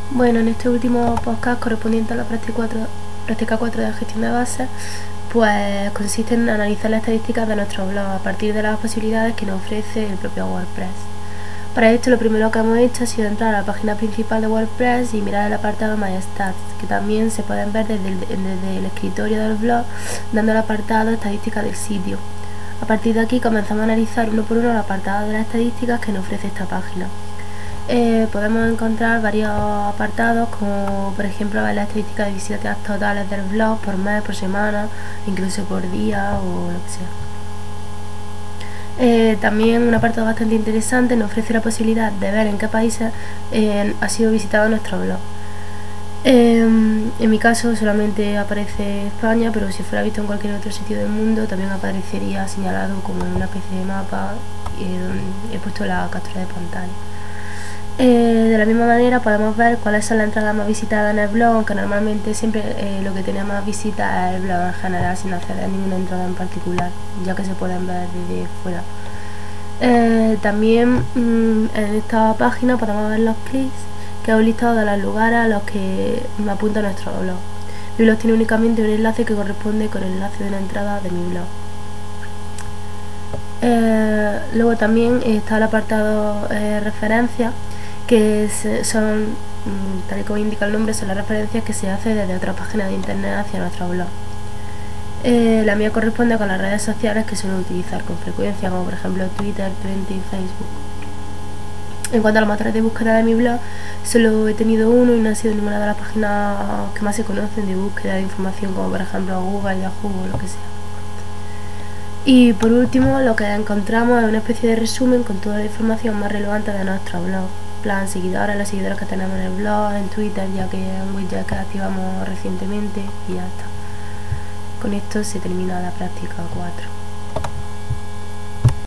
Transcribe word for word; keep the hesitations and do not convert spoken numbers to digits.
Bueno, en este último podcast correspondiente a la práctica cuatro, práctica cuatro de gestión de bases, pues consiste en analizar las estadísticas de nuestro blog a partir de las posibilidades que nos ofrece el propio WordPress. Para esto lo primero que hemos hecho ha sido entrar a la página principal de WordPress y mirar el apartado My Stats, que también se pueden ver desde el, desde el escritorio del blog, dando al apartado estadísticas del sitio. A partir de aquí comenzamos a analizar uno por uno el apartado de las estadísticas que nos ofrece esta página. Eh, podemos encontrar varios apartados, como por ejemplo ver las estadísticas de visitas totales del blog por mes, por semana, incluso por día o lo que sea. Eh, también un apartado bastante interesante nos ofrece la posibilidad de ver en qué países eh, ha sido visitado nuestro blog. Eh, en mi caso solamente aparece España, pero si fuera visto en cualquier otro sitio del mundo también aparecería señalado como en una especie de mapa eh, donde he puesto la captura de pantalla. Eh, de la misma manera podemos ver cuáles son las entradas más visitadas en el blog, aunque normalmente siempre eh, lo que tiene más visitas es el blog en general, sin acceder a ninguna entrada en particular, ya que se pueden ver desde fuera. Eh, también mmm, en esta página podemos ver los clics, que es un listado de los lugares a los que me apunta nuestro blog. Mi blog tiene únicamente un enlace que corresponde con el enlace de una entrada de mi blog. Eh, luego también está el apartado eh, referencias, que son, tal y como indica el nombre, son las referencias que se hacen desde otras páginas de internet hacia nuestro blog. Eh, la mía corresponde con las redes sociales que suelo utilizar con frecuencia, como por ejemplo Twitter, Twenty y Facebook. En cuanto a los motores de búsqueda de mi blog, solo he tenido uno y no ha sido ninguna de las páginas que más se conocen de búsqueda de información, como por ejemplo Google, Yahoo o lo que sea. Y por último, lo que encontramos es una especie de resumen con toda la información más relevante de nuestro blog. Plan seguidores, los seguidores que tenemos en el blog, en Twitter, ya que es un widget que activamos recientemente, y ya está. Con esto se termina la práctica cuatro.